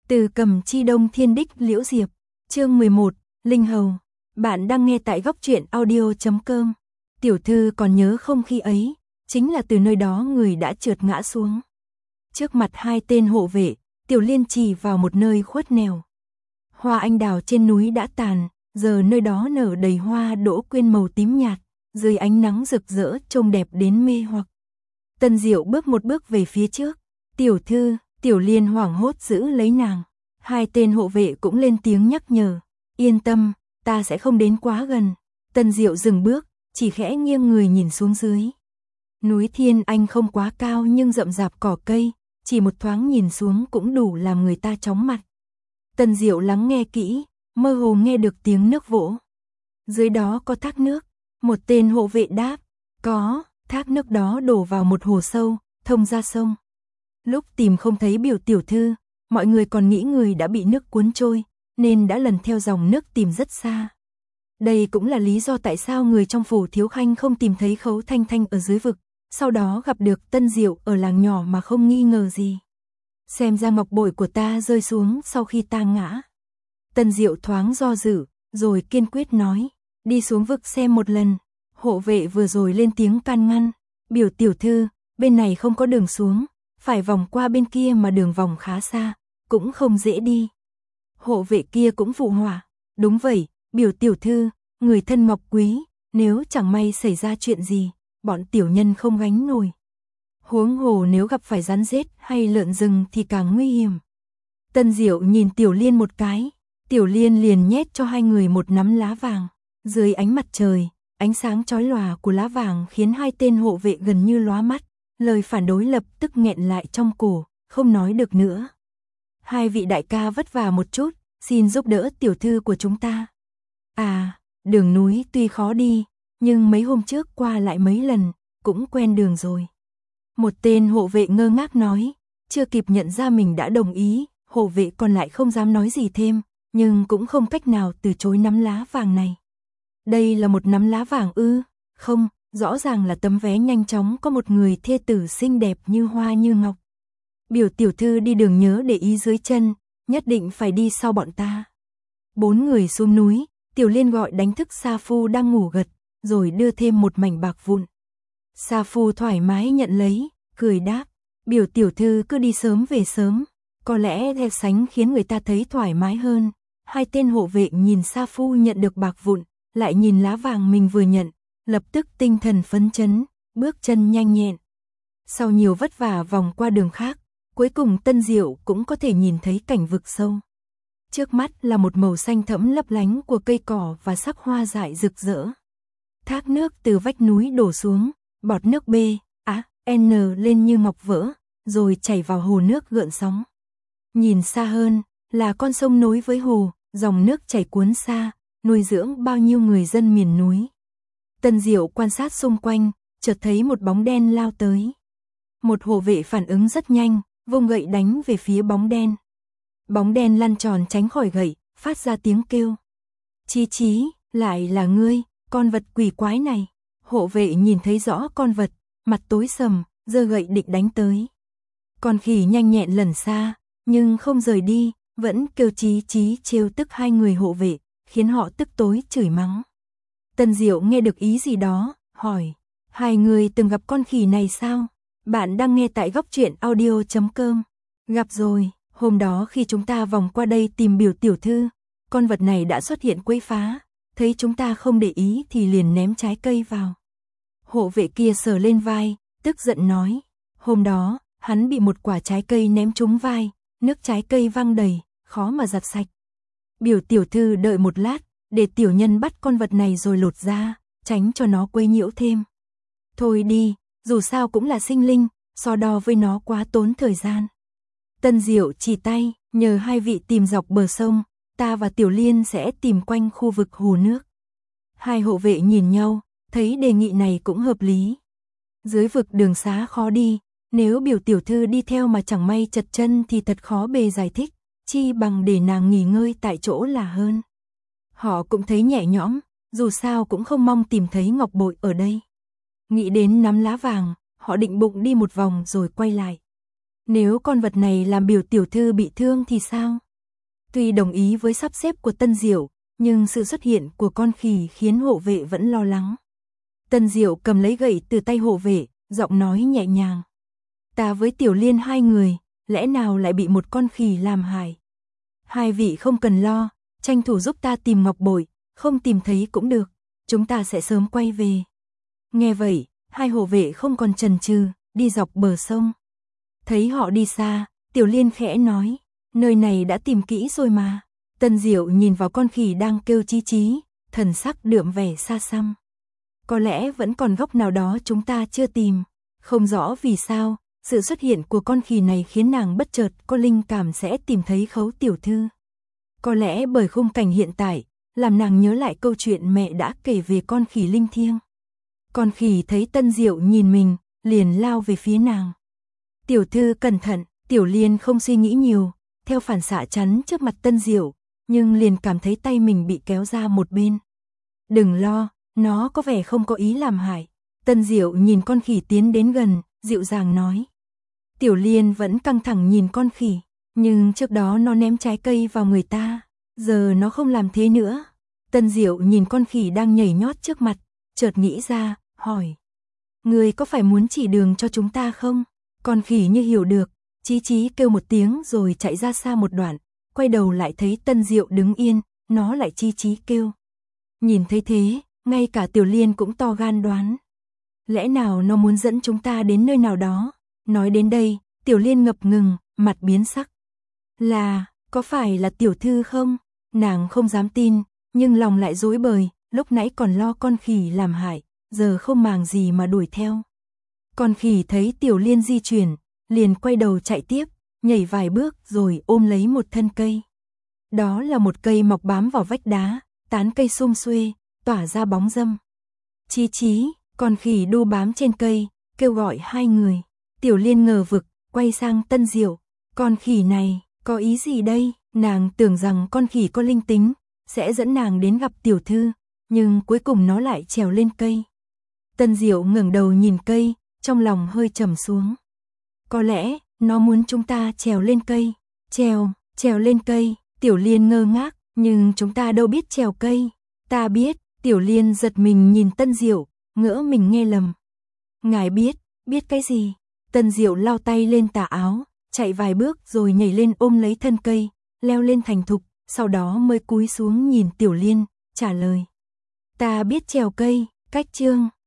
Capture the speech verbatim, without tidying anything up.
Từ Cầm Chi Đông Thiên Đích Liễu Diệp, chương mười một, Linh Hầu. Bạn đang nghe tại góc truyện audio chấm com. Tiểu thư còn nhớ không, khi ấy, chính là từ nơi đó người đã trượt ngã xuống. Trước mặt hai tên hộ vệ, Tiểu Liên chỉ vào một nơi khuất nẻo. Hoa anh đào trên núi đã tàn, giờ nơi đó nở đầy hoa đỗ quyên màu tím nhạt, dưới ánh nắng rực rỡ trông đẹp đến mê hoặc. Tân Diệu bước một bước về phía trước. Tiểu thư, Tiểu Liên hoảng hốt giữ lấy nàng. Hai tên hộ vệ cũng lên tiếng nhắc nhở. Yên tâm, ta sẽ không đến quá gần. Tân Diệu dừng bước, chỉ khẽ nghiêng người nhìn xuống dưới. Núi Thiên Anh không quá cao nhưng rậm rạp cỏ cây, chỉ một thoáng nhìn xuống cũng đủ làm người ta chóng mặt. Tân Diệu lắng nghe kỹ, mơ hồ nghe được tiếng nước vỗ. Dưới đó có thác nước. Một tên hộ vệ đáp, có, thác nước đó đổ vào một hồ sâu, thông ra sông. Lúc tìm không thấy Biểu tiểu thư, mọi người còn nghĩ người đã bị nước cuốn trôi, nên đã lần theo dòng nước tìm rất xa. Đây cũng là lý do tại sao người trong phủ Thiếu Khanh không tìm thấy Khấu Thanh Thanh ở dưới vực, sau đó gặp được Tân Diệu ở làng nhỏ mà không nghi ngờ gì. Xem ra ngọc bội của ta rơi xuống sau khi ta ngã. Tân Diệu thoáng do dự, rồi kiên quyết nói, đi xuống vực xem một lần. Hộ vệ vừa rồi lên tiếng can ngăn, Biểu tiểu thư, bên này không có đường xuống, phải vòng qua bên kia mà đường vòng khá xa, cũng không dễ đi. Hộ vệ kia cũng phụ họa, đúng vậy, Biểu tiểu thư, người thân ngọc quý, nếu chẳng may xảy ra chuyện gì, bọn tiểu nhân không gánh nổi. Huống hồ nếu gặp phải rắn rết hay lợn rừng thì càng nguy hiểm. Tân Diệu nhìn Tiểu Liên một cái, Tiểu Liên liền nhét cho hai người một nắm lá vàng. Dưới ánh mặt trời, ánh sáng chói lòa của lá vàng khiến hai tên hộ vệ gần như lóa mắt, lời phản đối lập tức nghẹn lại trong cổ, không nói được nữa. Hai vị đại ca vất vả một chút, xin giúp đỡ tiểu thư của chúng ta. À, đường núi tuy khó đi, nhưng mấy hôm trước qua lại mấy lần, cũng quen đường rồi. Một tên hộ vệ ngơ ngác nói, chưa kịp nhận ra mình đã đồng ý, hộ vệ còn lại không dám nói gì thêm, nhưng cũng không cách nào từ chối nắm lá vàng này. Đây là một nắm lá vàng ư? Không, rõ ràng là tấm vé nhanh chóng có một người thê tử xinh đẹp như hoa như ngọc. Biểu tiểu thư đi đường nhớ để ý dưới chân, nhất định phải đi sau bọn ta. Bốn người xuống núi, Tiểu Liên gọi đánh thức Sa Phu đang ngủ gật, rồi đưa thêm một mảnh bạc vụn. Sa Phu thoải mái nhận lấy, cười đáp, Biểu tiểu thư cứ đi sớm về sớm, có lẽ theo sánh khiến người ta thấy thoải mái hơn. Hai tên hộ vệ nhìn Sa Phu nhận được bạc vụn, lại nhìn lá vàng mình vừa nhận, lập tức tinh thần phấn chấn, bước chân nhanh nhẹn. Sau nhiều vất vả vòng qua đường khác, cuối cùng Tân Diệu cũng có thể nhìn thấy cảnh vực sâu. Trước mắt là một màu xanh thẫm lấp lánh của cây cỏ và sắc hoa dại rực rỡ. Thác nước từ vách núi đổ xuống, bọt nước B, A, N lên như ngọc vỡ, rồi chảy vào hồ nước gợn sóng. Nhìn xa hơn, là con sông nối với hồ, dòng nước chảy cuốn xa, nuôi dưỡng bao nhiêu người dân miền núi. Tân Diệu quan sát xung quanh, chợt thấy một bóng đen lao tới. Một hộ vệ phản ứng rất nhanh, vung gậy đánh về phía bóng đen. Bóng đen lăn tròn tránh khỏi gậy, phát ra tiếng kêu. Chí chí, lại là ngươi, con vật quỷ quái này. Hộ vệ nhìn thấy rõ con vật, mặt tối sầm, giơ gậy định đánh tới. Con khỉ nhanh nhẹn lẩn xa, nhưng không rời đi, vẫn kêu chí chí trêu tức hai người hộ vệ, khiến họ tức tối chửi mắng. Tân Diệu nghe được ý gì đó, hỏi, hai người từng gặp con khỉ này sao? Bạn đang nghe tại góc truyện audio chấm com. Gặp rồi, hôm đó khi chúng ta vòng qua đây tìm Biểu tiểu thư, con vật này đã xuất hiện quấy phá, thấy chúng ta không để ý thì liền ném trái cây vào. Hộ vệ kia sờ lên vai, tức giận nói, hôm đó, hắn bị một quả trái cây ném trúng vai, nước trái cây văng đầy, khó mà giặt sạch. Biểu tiểu thư đợi một lát, để tiểu nhân bắt con vật này rồi lột ra, tránh cho nó quấy nhiễu thêm. Thôi đi, dù sao cũng là sinh linh, so đo với nó quá tốn thời gian. Tân Diệu chỉ tay, nhờ hai vị tìm dọc bờ sông, ta và Tiểu Liên sẽ tìm quanh khu vực hồ nước. Hai hộ vệ nhìn nhau, thấy đề nghị này cũng hợp lý. Dưới vực đường xá khó đi, nếu Biểu tiểu thư đi theo mà chẳng may chật chân thì thật khó bề giải thích, chi bằng để nàng nghỉ ngơi tại chỗ là hơn. Họ cũng thấy nhẹ nhõm, dù sao cũng không mong tìm thấy ngọc bội ở đây. Nghĩ đến nắm lá vàng, họ định bụng đi một vòng rồi quay lại. Nếu con vật này làm biểu tiểu thư bị thương thì sao? Tuy đồng ý với sắp xếp của Tân Diệu, nhưng sự xuất hiện của con khỉ khiến hộ vệ vẫn lo lắng. Tân Diệu cầm lấy gậy từ tay hộ vệ, giọng nói nhẹ nhàng. Ta với Tiểu Liên hai người, lẽ nào lại bị một con khỉ làm hại? Hai vị không cần lo, tranh thủ giúp ta tìm ngọc bội, không tìm thấy cũng được, chúng ta sẽ sớm quay về. Nghe vậy, hai hộ vệ không còn chần chừ, đi dọc bờ sông. Thấy họ đi xa, Tiểu Liên khẽ nói, nơi này đã tìm kỹ rồi mà. Tân Diệu nhìn vào con khỉ đang kêu chí chí, thần sắc đượm vẻ xa xăm. Có lẽ vẫn còn góc nào đó chúng ta chưa tìm. Không rõ vì sao, sự xuất hiện của con khỉ này khiến nàng bất chợt có linh cảm sẽ tìm thấy Khấu tiểu thư. Có lẽ bởi khung cảnh hiện tại, làm nàng nhớ lại câu chuyện mẹ đã kể về con khỉ linh thiêng. Con khỉ thấy Tân Diệu nhìn mình, liền lao về phía nàng. Tiểu thư cẩn thận, Tiểu Liên không suy nghĩ nhiều, theo phản xạ chắn trước mặt Tân Diệu, nhưng liền cảm thấy tay mình bị kéo ra một bên. Đừng lo, nó có vẻ không có ý làm hại. Tân Diệu nhìn con khỉ tiến đến gần, dịu dàng nói. Tiểu Liên vẫn căng thẳng nhìn con khỉ, nhưng trước đó nó ném trái cây vào người ta, giờ nó không làm thế nữa. Tân Diệu nhìn con khỉ đang nhảy nhót trước mặt, chợt nghĩ ra, hỏi. Người có phải muốn chỉ đường cho chúng ta không? Con khỉ như hiểu được, chí chí kêu một tiếng rồi chạy ra xa một đoạn, quay đầu lại thấy Tân Diệu đứng yên, nó lại chí chí kêu. Nhìn thấy thế, ngay cả Tiểu Liên cũng to gan đoán. Lẽ nào nó muốn dẫn chúng ta đến nơi nào đó? Nói đến đây, Tiểu Liên ngập ngừng, mặt biến sắc. Là, có phải là tiểu thư không? Nàng không dám tin, nhưng lòng lại rối bời, lúc nãy còn lo con khỉ làm hại, giờ không màng gì mà đuổi theo. Con khỉ thấy Tiểu Liên di chuyển, liền quay đầu chạy tiếp, nhảy vài bước rồi ôm lấy một thân cây. Đó là một cây mọc bám vào vách đá, tán cây sum xuê, tỏa ra bóng râm. Chí chí, con khỉ đu bám trên cây, kêu gọi hai người. Tiểu Liên ngờ vực, quay sang Tân Diệu. Con khỉ này, có ý gì đây? Nàng tưởng rằng con khỉ có linh tính, sẽ dẫn nàng đến gặp tiểu thư, nhưng cuối cùng nó lại trèo lên cây. Tân Diệu ngẩng đầu nhìn cây, trong lòng hơi trầm xuống. Có lẽ, nó muốn chúng ta trèo lên cây. Trèo, trèo lên cây, Tiểu Liên ngơ ngác, nhưng chúng ta đâu biết trèo cây. Ta biết, Tiểu Liên giật mình nhìn Tân Diệu, ngỡ mình nghe lầm. Ngài biết, biết cái gì? Tân Diệu lau tay lên tà áo, chạy vài bước rồi nhảy lên ôm lấy thân cây, leo lên thành thục, sau đó mới cúi xuống nhìn Tiểu Liên, trả lời. Ta biết trèo cây, cách chương.